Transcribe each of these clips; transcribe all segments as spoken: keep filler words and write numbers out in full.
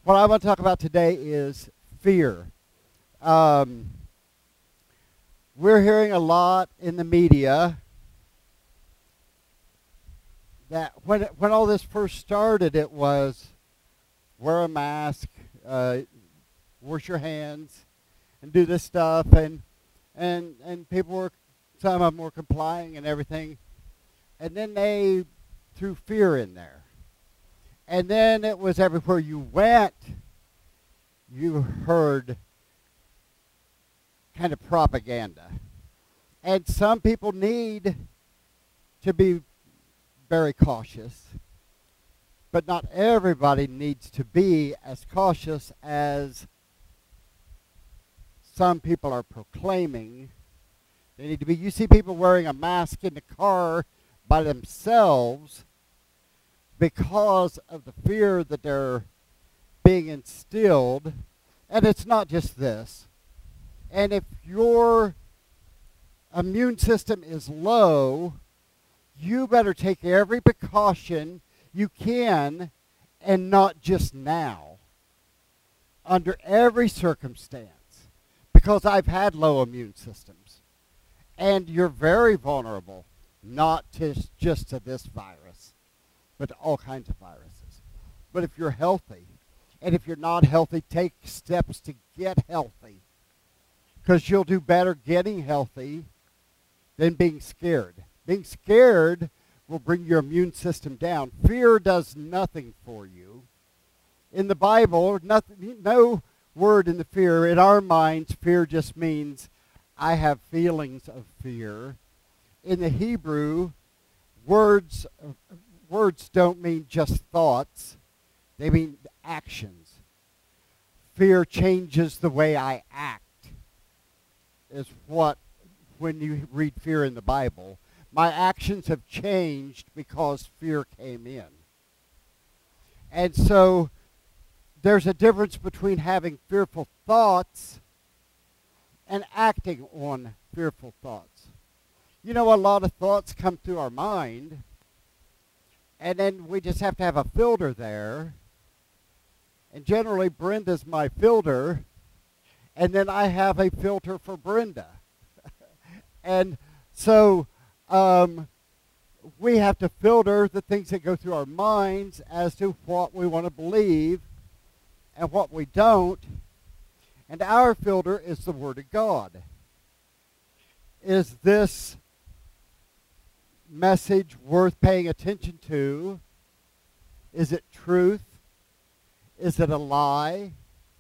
what I want to talk about today is fear. Um, we're hearing a lot in the media that when it, when all this first started, it was wear a mask, uh, wash your hands, and do this stuff, and and and people were, some of them were complying and everything, and then they threw fear in there, and then it was everywhere you went, you heard kind of propaganda, and some people need to be very cautious, but not everybody needs to be as cautious as some people are proclaiming they need to be. You see people wearing a mask in the car by themselves because of the fear that they're being instilled. And it's not just this. And if your immune system is low, you better take every precaution you can, and not just now, under every circumstance. Because I've had low immune systems. And you're very vulnerable, not to just to this virus, but to all kinds of viruses. But if you're healthy, and if you're not healthy, take steps to get healthy. Because you'll do better getting healthy than being scared. Being scared will bring your immune system down. Fear does nothing for you. In the Bible, nothing, no word in the fear. In our minds, fear just means I have feelings of fear. In the Hebrew, words words don't mean just thoughts. They mean actions. Fear changes the way I act, is what, when you read fear in the Bible, my actions have changed because fear came in. And so there's a difference between having fearful thoughts and acting on fearful thoughts. You know, a lot of thoughts come through our mind, and then we just have to have a filter there. And generally, Brenda's my filter, and then I have a filter for Brenda. And so um, we have to filter the things that go through our minds as to what we want to believe and what we don't. And our filter is the Word of God. Is this message worth paying attention to? Is it truth? Is it a lie?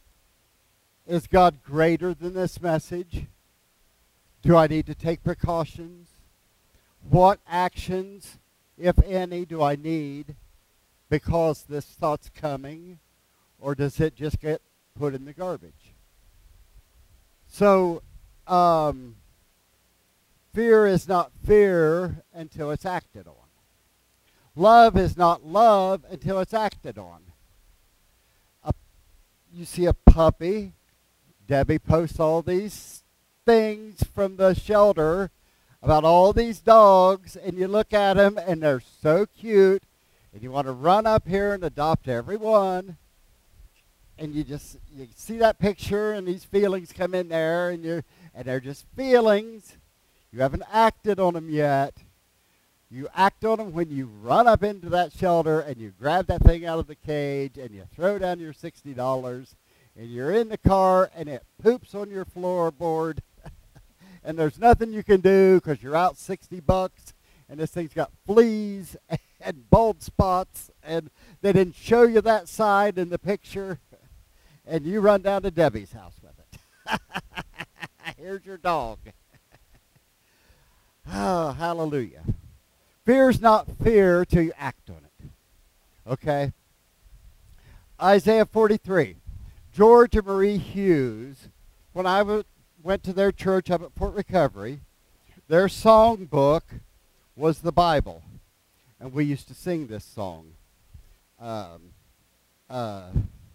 Is God greater than this message? Do I need to take precautions? What actions, if any, do I need because this thought's coming? Or does it just get put in the garbage? So, um, fear is not fear until it's acted on. Love is not love until it's acted on. A, you see a puppy. Debbie posts all these things from the shelter about all these dogs, and you look at them, and they're so cute, and you want to run up here and adopt every one. And you just you see that picture, and these feelings come in there, and you and they're just feelings. You haven't acted on them yet. You act on them when you run up into that shelter and you grab that thing out of the cage and you throw down your sixty dollars, and you're in the car and it poops on your floorboard, and there's nothing you can do because you're out sixty bucks, and this thing's got fleas and bald spots, and they didn't show you that side in the picture. And you run down to Debbie's house with it. Here's your dog. Oh, hallelujah. Fear's not fear till you act on it. Okay? Isaiah forty-three. George and Marie Hughes, when I w- went to their church up at Port Recovery, their song book was the Bible. And we used to sing this song. Um, uh...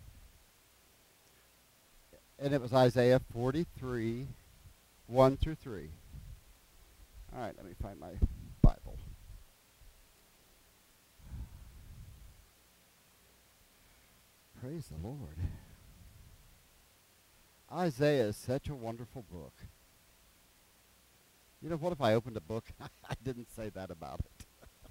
And it was Isaiah forty-three, one through three. All right, let me find my Bible. Praise the Lord. Isaiah is such a wonderful book. You know, what if I opened a book? I didn't say that about it.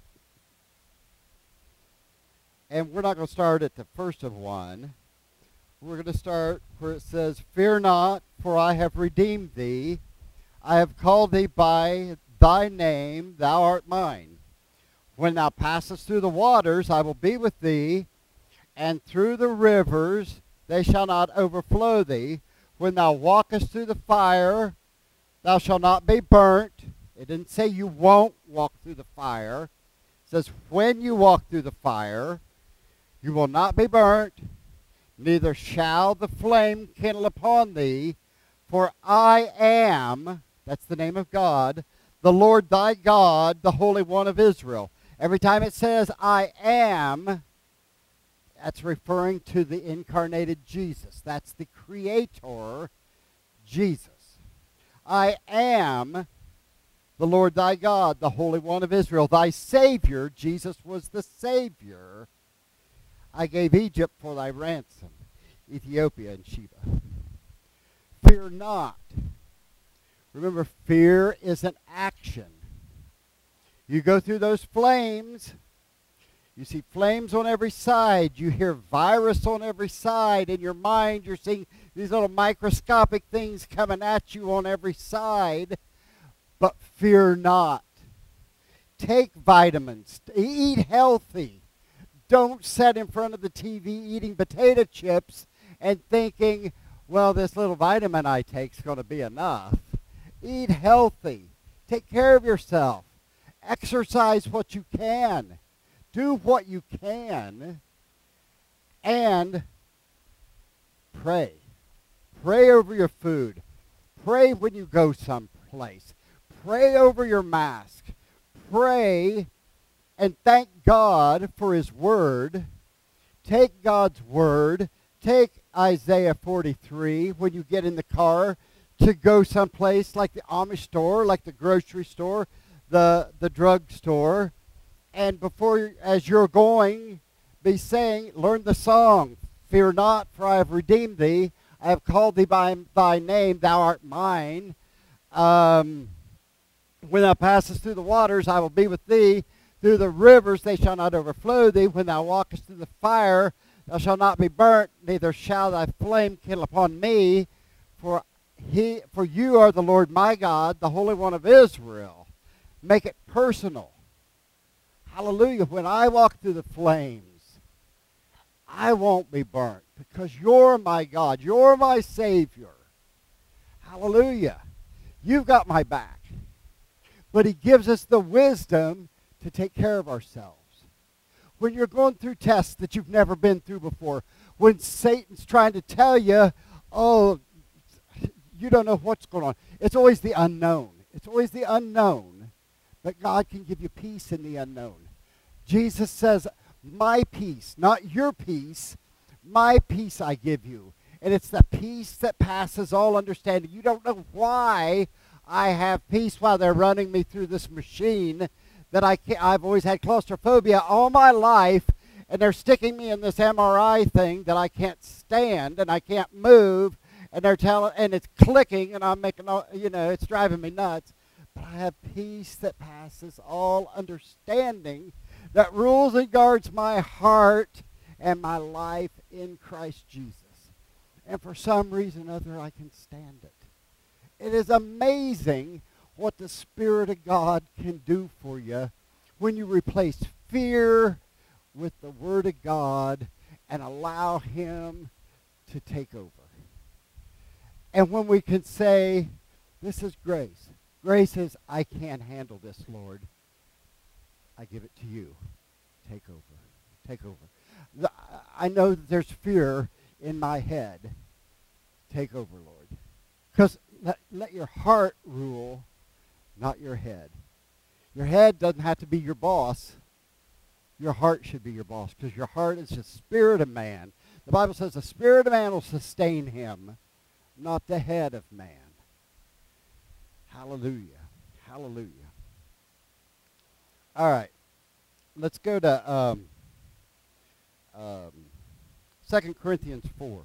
And we're not going to start at the first of one. We're going to start where it says, Fear not, for I have redeemed thee. I have called thee by thy name, thou art mine. When thou passest through the waters, I will be with thee, and through the rivers they shall not overflow thee. When thou walkest through the fire, thou shalt not be burnt. It didn't say you won't walk through the fire. It says when you walk through the fire, you will not be burnt, neither shall the flame kindle upon thee. For I am, that's the name of God, the Lord thy God, the Holy One of Israel. Every time it says I am, that's referring to the incarnated Jesus. That's the Creator, Jesus. I am the Lord thy God, the Holy One of Israel, thy Savior. Jesus was the Savior. I gave Egypt for thy ransom, Ethiopia and Sheba. Fear not. Remember, fear is an action. You go through those flames. You see flames on every side. You hear virus on every side. In your mind, you're seeing these little microscopic things coming at you on every side. But fear not. Take vitamins. Eat healthy. Don't sit in front of the T V eating potato chips and thinking, well, this little vitamin I take is going to be enough. Eat healthy. Take care of yourself. Exercise what you can. Do what you can, and pray. Pray over your food. Pray when you go someplace. Pray over your mask. Pray and thank God for his word. Take God's word. Take Isaiah forty-three when you get in the car to go someplace like the Amish store, like the grocery store, the, the drug store. And before, as you're going, be saying, learn the song, Fear not, for I have redeemed thee. I have called thee by thy name, thou art mine. Um, when thou passest through the waters, I will be with thee. Through the rivers, they shall not overflow thee. When thou walkest through the fire, thou shalt not be burnt, neither shall thy flame kindle upon me. For he, for you are the Lord my God, the Holy One of Israel. Make it personal. Hallelujah. When I walk through the flames, I won't be burnt because you're my God. You're my Savior. Hallelujah. You've got my back. But he gives us the wisdom to take care of ourselves. When you're going through tests that you've never been through before, when Satan's trying to tell you, oh, you don't know what's going on. It's always the unknown. It's always the unknown. But God can give you peace in the unknown. Jesus says, my peace, not your peace, my peace I give you. And it's the peace that passes all understanding. You don't know why I have peace while they're running me through this machine that I can't, I've always had claustrophobia all my life, and they're sticking me in this M R I thing that I can't stand and I can't move, and they're telling, and it's clicking, and I'm making, all, you know, it's driving me nuts. But I have peace that passes all understanding, that rules and guards my heart and my life in Christ Jesus. And for some reason or other, I can stand it. It is amazing what the Spirit of God can do for you when you replace fear with the Word of God and allow him to take over. And when we can say, this is grace. Grace says, I can't handle this, Lord. I give it to you. Take over. Take over. The, I know that there's fear in my head. Take over, Lord. Because let, let your heart rule, not your head. Your head doesn't have to be your boss. Your heart should be your boss, because your heart is the spirit of man. The Bible says the spirit of man will sustain him, not the head of man. Hallelujah. Hallelujah. All right. Let's go to um, um, Second Corinthians four.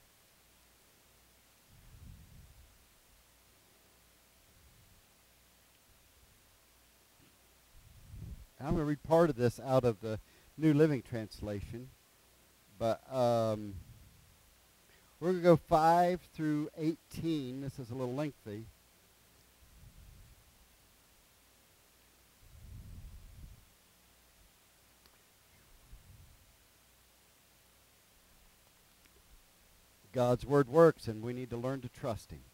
I'm going to read part of this out of the New Living Translation, but um, we're going to go five through eighteen. This is a little lengthy. God's word works, and we need to learn to trust him.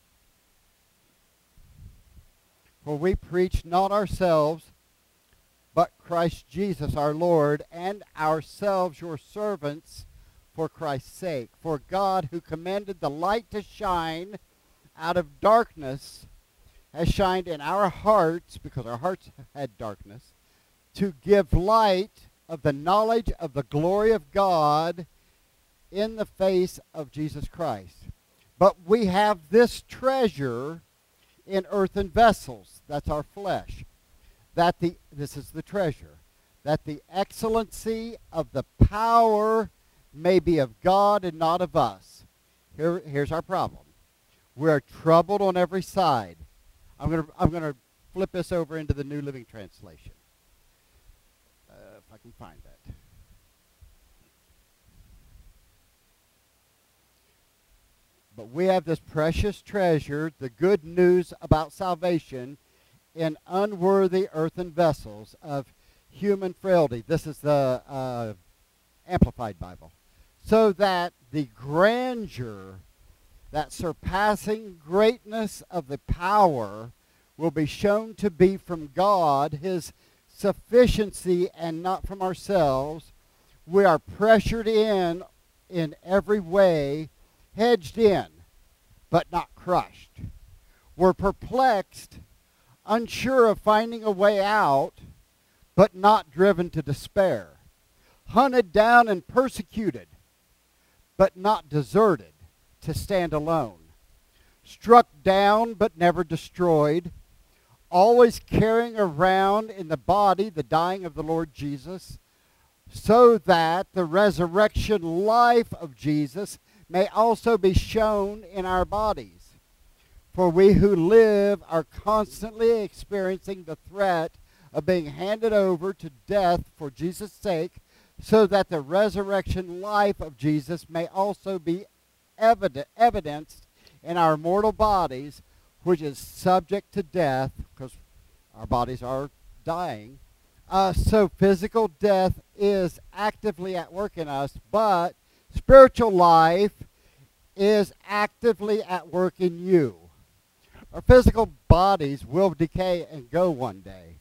For we preach not ourselves, but Christ Jesus our Lord, and ourselves your servants for Christ's sake. For God, who commanded the light to shine out of darkness, has shined in our hearts, because our hearts had darkness, to give light of the knowledge of the glory of God in the face of Jesus Christ. But we have this treasure in earthen vessels, that's our flesh, that the, this is the treasure, that the excellency of the power may be of God and not of us. Here, here's our problem. We're troubled on every side. I'm going to I'm going to flip this over into the New Living Translation, uh, if I can find that. But we have this precious treasure, the good news about salvation, in unworthy earthen vessels of human frailty. This is the uh, Amplified Bible. So that the grandeur, that surpassing greatness of the power will be shown to be from God, his sufficiency, and not from ourselves. We are pressured in in every way, hedged in, but not crushed. We're perplexed, unsure of finding a way out, but not driven to despair. Hunted down and persecuted, but not deserted to stand alone. Struck down, but never destroyed. Always carrying around in the body the dying of the Lord Jesus, so that the resurrection life of Jesus may also be shown in our bodies. For we who live are constantly experiencing the threat of being handed over to death for Jesus' sake, so that the resurrection life of Jesus may also be evident, evidenced in our mortal bodies, which is subject to death, because our bodies are dying. Uh, so physical death is actively at work in us, but spiritual life is actively at work in you. Our physical bodies will decay and go one day.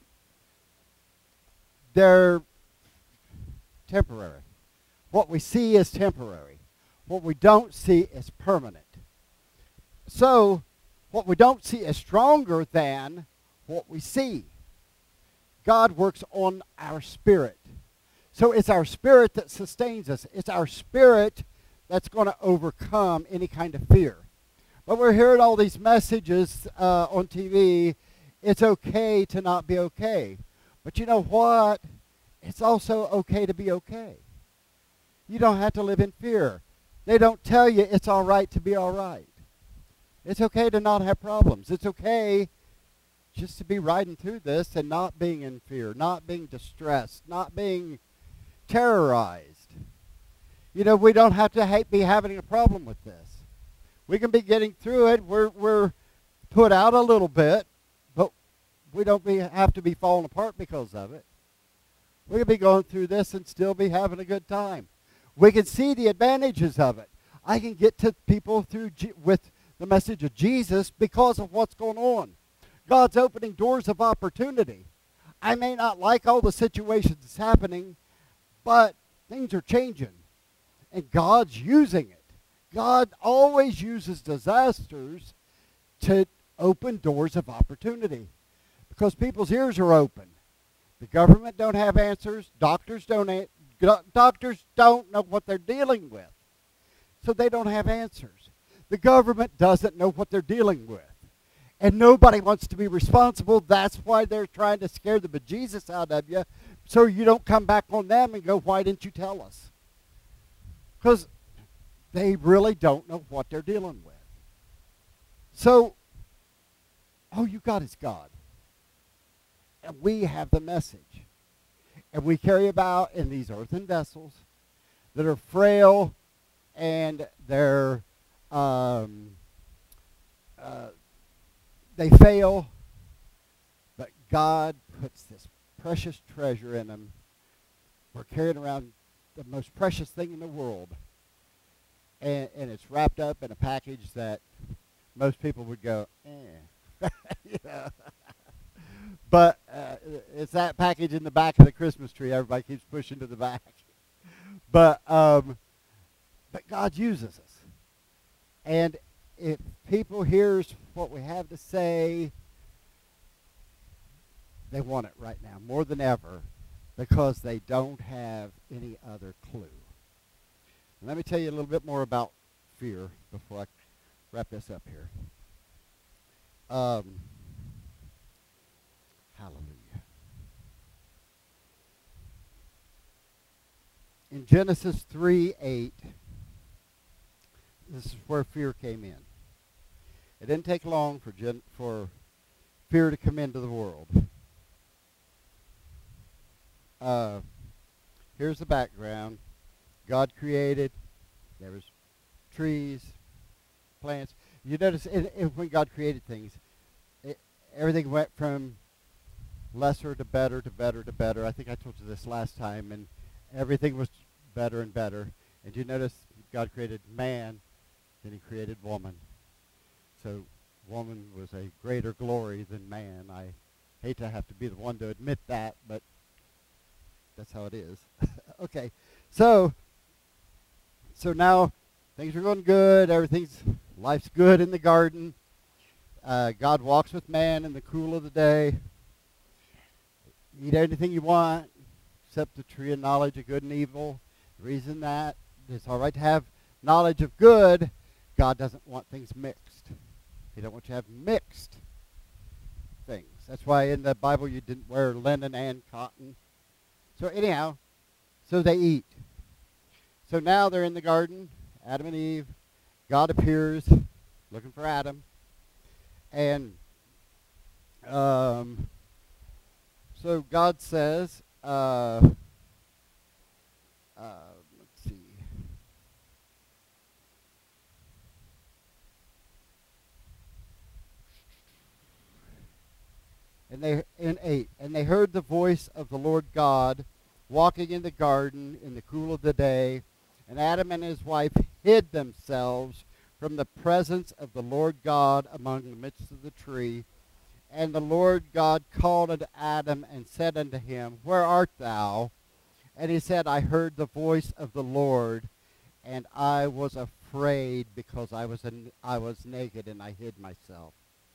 They're temporary. What we see is temporary. What we don't see is permanent. So, what we don't see is stronger than what we see. God works on our spirit. So it's our spirit that sustains us. It's our spirit that's going to overcome any kind of fear. But we're hearing all these messages uh, on T V. It's okay to not be okay. But you know what? It's also okay to be okay. You don't have to live in fear. They don't tell you it's all right to be all right. It's okay to not have problems. It's okay just to be riding through this and not being in fear, not being distressed, not being terrorized. You know, we don't have to ha- be having a problem with this. We can be getting through it. We're, we're put out a little bit, but we don't be, have to be falling apart because of it. We can be going through this and still be having a good time. We can see the advantages of it. I can get to people through G- with the message of Jesus because of what's going on. God's opening doors of opportunity. I may not like all the situations that's happening, but things are changing. And God's using it. God always uses disasters to open doors of opportunity because people's ears are open. The government don't have answers. Doctors don't a- doctors don't know what they're dealing with. So they don't have answers. The government doesn't know what they're dealing with. And nobody wants to be responsible. That's why they're trying to scare the bejesus out of you so you don't come back on them and go, why didn't you tell us? Because they really don't know what they're dealing with. So, all you got is God. And we have the message. And we carry about in these earthen vessels that are frail and they're um, uh, they fail, but God puts this precious treasure in them. We're carrying around the most precious thing in the world, and, and it's wrapped up in a package that most people would go, eh. Yeah. But uh, it's that package in the back of the Christmas tree everybody keeps pushing to the back. But um, but God uses us. And if people hears what we have to say, they want it right now more than ever because they don't have any other clue. And let me tell you a little bit more about fear before I wrap this up here. Um, hallelujah. In Genesis three eight, this is where fear came in. It didn't take long for gen- for fear to come into the world. Uh, here's the background. God created. There was trees, plants. You notice in, in when God created things, it, everything went from lesser to better to better to better. I think I told you this last time, and everything was better and better. And you notice God created man, then he created woman. So woman was a greater glory than man. I hate to have to be the one to admit that, but that's how it is. Okay, so so now things are going good. Everything's life's good in the garden. Uh, God walks with man in the cool of the day. Eat anything you want, except the tree of knowledge of good and evil. The reason that it's all right to have knowledge of good, God doesn't want things mixed. He don't want you to have mixed things. That's why in the Bible you didn't wear linen and cotton. So anyhow, so they eat. So now they're in the garden, Adam and Eve. God appears looking for Adam. And um, so God says, uh, uh, let's see. And they in eight, and they heard the voice of the Lord God walking in the garden in the cool of the day, and Adam and his wife hid themselves from the presence of the Lord God among the midst of the tree. And the Lord God called unto Adam and said unto him, Where art thou? And he said, I heard the voice of the Lord, and I was afraid because I was an, I was naked and I hid myself.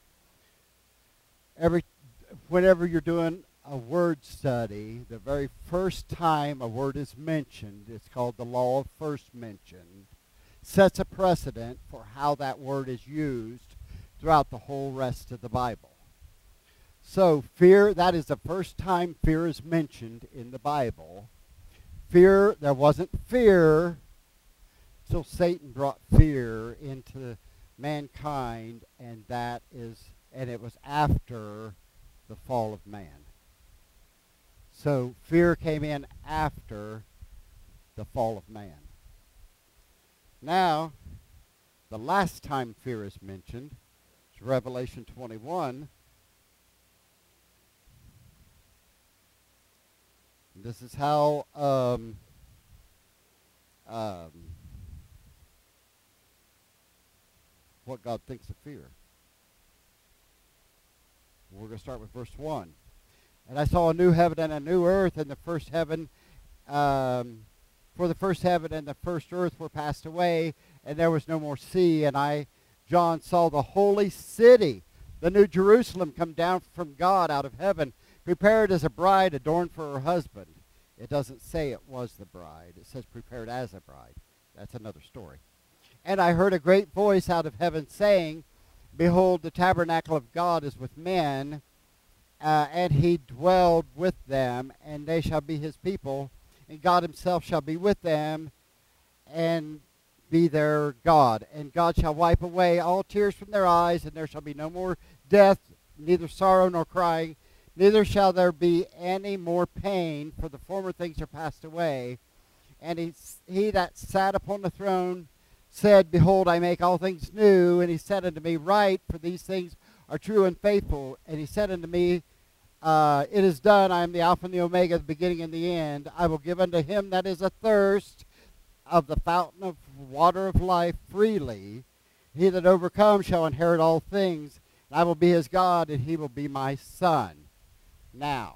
Every whenever you're doing a word study, the very first time a word is mentioned, it's called the law of first mention, sets a precedent for how that word is used throughout the whole rest of the Bible. So fear, that is the first time fear is mentioned in the Bible. Fear, there wasn't fear until Satan brought fear into mankind, and that is, and it was after the fall of man. So fear came in after the fall of man. Now, the last time fear is mentioned is Revelation twenty-one. This is how um, um, what God thinks of fear. We're going to start with verse one. And I saw a new heaven and a new earth, and the first heaven, um, for the first heaven and the first earth were passed away, and there was no more sea. And I, John, saw the holy city, the new Jerusalem, come down from God out of heaven, prepared as a bride adorned for her husband. It doesn't say it was the bride. It says prepared as a bride. That's another story. And I heard a great voice out of heaven saying, Behold, the tabernacle of God is with men, uh, and he dwelled with them, and they shall be his people, and God himself shall be with them, and be their God. And God shall wipe away all tears from their eyes, and there shall be no more death, neither sorrow nor crying, neither shall there be any more pain, for the former things are passed away. And he, he that sat upon the throne said, Behold, I make all things new. And he said unto me, Write, for these things are true and faithful. And he said unto me, uh, It is done. I am the Alpha and the Omega, the beginning and the end. I will give unto him that is athirst of the fountain of water of life freely. He that overcomes shall inherit all things. And I will be his God, and he will be my son. Now,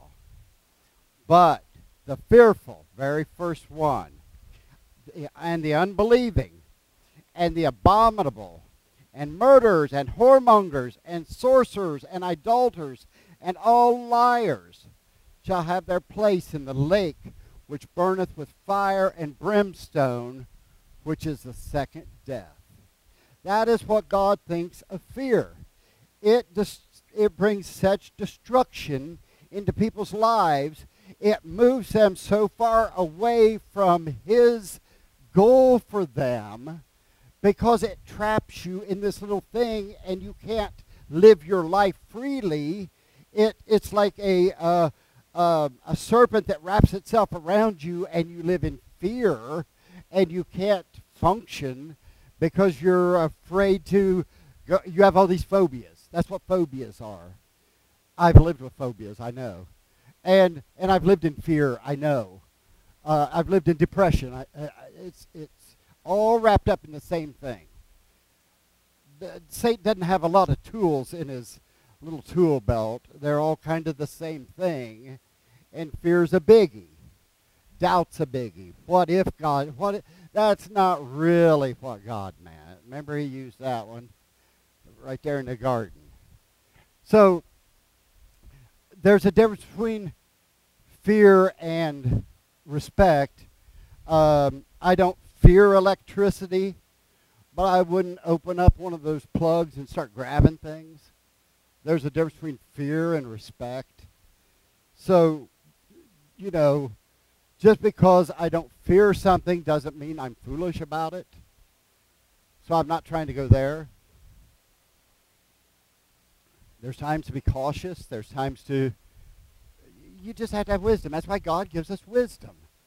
but the fearful, very first one, and the unbelieving, and the abominable, and murderers, and whoremongers, and sorcerers, and idolaters, and all liars shall have their place in the lake which burneth with fire and brimstone, which is the second death. That is what God thinks of fear. It, dis- it brings such destruction into people's lives. It moves them so far away from his goal for them because it traps you in this little thing and you can't live your life freely. It, it's like a, uh, uh, a serpent that wraps itself around you and you live in fear and you can't function because you're afraid to go. You have all these phobias. That's what phobias are. I've lived with phobias, I know. And and I've lived in fear, I know. Uh, I've lived in depression. I, I, it's, it's all wrapped up in the same thing. The, Satan doesn't have a lot of tools in his little tool belt. They're all kind of the same thing. And fear's a biggie. Doubt's a biggie. What if God, what if, that's not really what God meant. Remember he used that one right there in the garden. So there's a difference between fear and respect. Um, I don't fear electricity, but I wouldn't open up one of those plugs and start grabbing things. There's a difference between fear and respect. So, you know, just because I don't fear something doesn't mean I'm foolish about it. So I'm not trying to go there. There's times to be cautious. There's times to, you just have to have wisdom. That's why God gives us wisdom.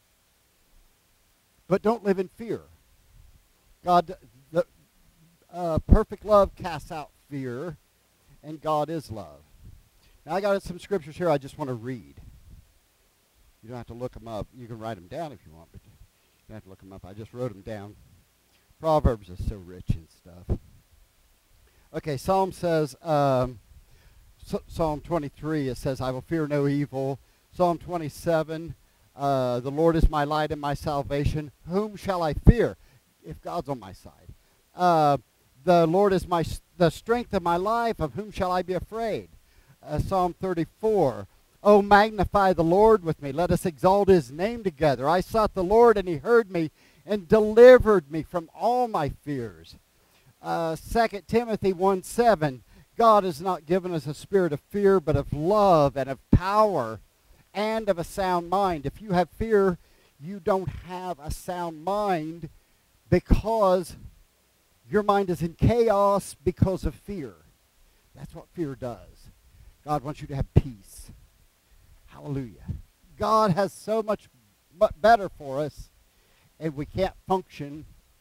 But don't live in fear. God, the uh, perfect love casts out fear, and God is love. Now I got some scriptures here I just want to read. You don't have to look them up. You can write them down if you want, but you don't have to look them up. I just wrote them down. Proverbs is so rich and stuff. Okay, Psalm says, um, Psalm twenty-three, it says, I will fear no evil. Psalm twenty-seven, uh, the Lord is my light and my salvation. Whom shall I fear if God's on my side? Uh, the Lord is my the strength of my life. Of whom shall I be afraid? Uh, Psalm thirty-four, oh, magnify the Lord with me. Let us exalt his name together. I sought the Lord, and he heard me and delivered me from all my fears. Uh, Second Timothy one seven, God has not given us a spirit of fear, but of love and of power and of a sound mind. If you have fear, you don't have a sound mind because your mind is in chaos because of fear. That's what fear does. God wants you to have peace. Hallelujah. God has so much better for us, and we can't function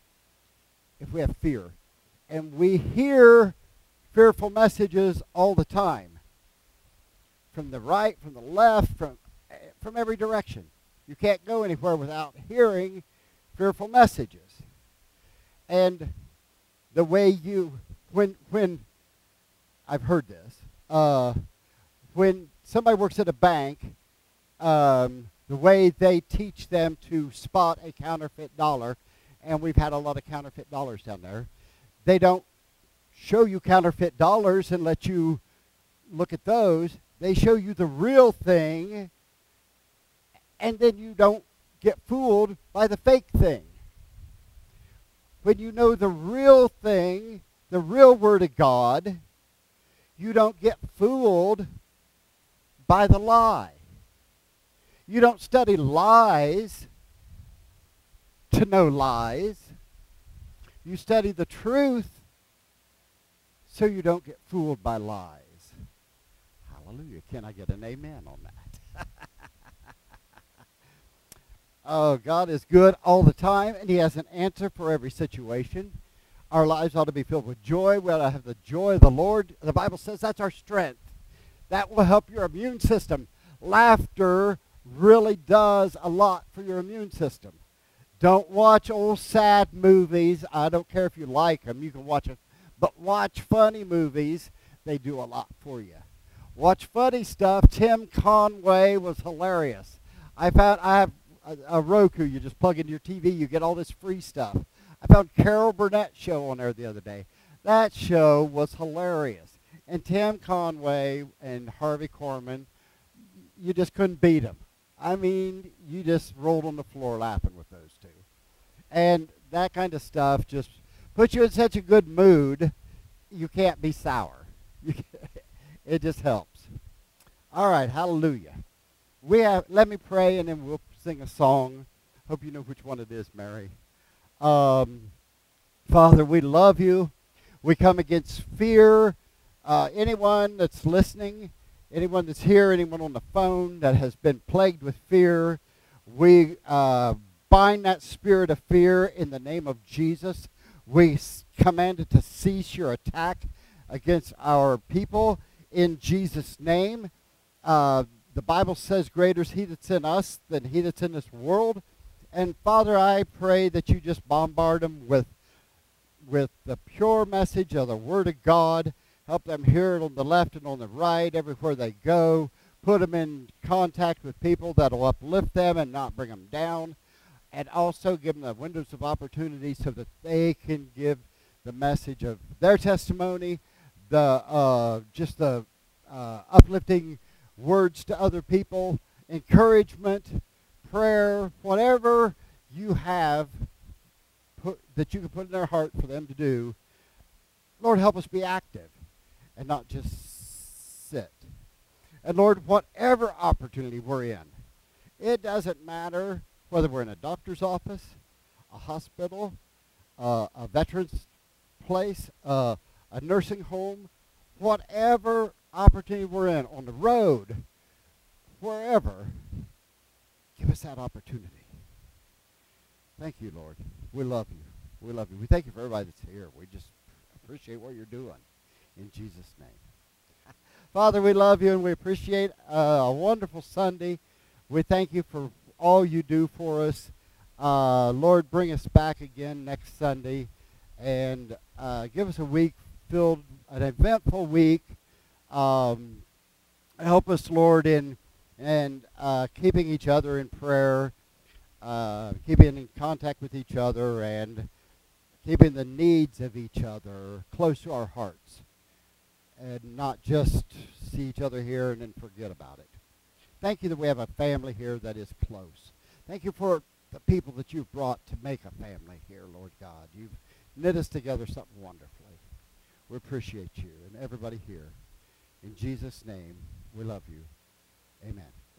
if we have fear. And we hear fearful messages all the time. From the right, from the left, from, from every direction. You can't go anywhere without hearing fearful messages. And the way you, when, when I've heard this, uh, when somebody works at a bank, um, the way they teach them to spot a counterfeit dollar, and we've had a lot of counterfeit dollars down there, they don't show you counterfeit dollars and let you look at those. They show you the real thing, and then you don't get fooled by the fake thing. When you know the real thing, the real Word of God, you don't get fooled by the lie. You don't study lies to know lies. You study the truth so you don't get fooled by lies. Hallelujah. Can I get an amen on that? Oh, God is good all the time, and he has an answer for every situation. Our lives ought to be filled with joy. We ought to have the joy of the Lord. The Bible says that's our strength. That will help your immune system. Laughter really does a lot for your immune system. Don't watch old sad movies. I don't care if you like them. You can watch them. But watch funny movies. They do a lot for you. Watch funny stuff. Tim Conway was hilarious. I found I have a, a Roku. You just plug into your T V. You get all this free stuff. I found Carol Burnett's show on there the other day. That show was hilarious. And Tim Conway and Harvey Korman, you just couldn't beat them. I mean, you just rolled on the floor laughing with those two. And that kind of stuff just puts you in such a good mood, you can't be sour. It just helps. All right, hallelujah. We have. Let me pray, and then we'll sing a song. Hope you know which one it is, Mary. Um, Father, we love you. We come against fear. Uh, anyone that's listening, anyone that's here, anyone on the phone that has been plagued with fear, we uh, bind that spirit of fear in the name of Jesus. We command it to cease your attack against our people in Jesus' name. Uh, the Bible says, greater is he that's in us than he that's in this world. And Father, I pray that you just bombard them with, with the pure message of the Word of God. Help them hear it on the left and on the right, everywhere they go. Put them in contact with people that will uplift them and not bring them down. And also give them the windows of opportunity so that they can give the message of their testimony, the uh, just the uh, uplifting words to other people, encouragement, prayer, whatever you have put, that you can put in their heart for them to do. Lord, help us be active and not just sit. And Lord, whatever opportunity we're in, it doesn't matter whether we're in a doctor's office, a hospital, uh, a veteran's place, uh, a nursing home, whatever opportunity we're in, on the road, wherever, give us that opportunity. Thank you, Lord. We love you. We love you. We thank you for everybody that's here. We just appreciate what you're doing. In Jesus' name. Father, we love you and we appreciate uh, a wonderful Sunday. We thank you for all you do for us. Uh, Lord, bring us back again next Sunday and uh, give us a week filled, an eventful week. Um, help us, Lord, in and uh, keeping each other in prayer, uh, keeping in contact with each other, and keeping the needs of each other close to our hearts, and not just see each other here and then forget about it. Thank you that we have a family here that is close. Thank you for the people that you've brought to make a family here, Lord God. You've knit us together something wonderfully. We appreciate you and everybody here. In Jesus' name, we love you. Amen.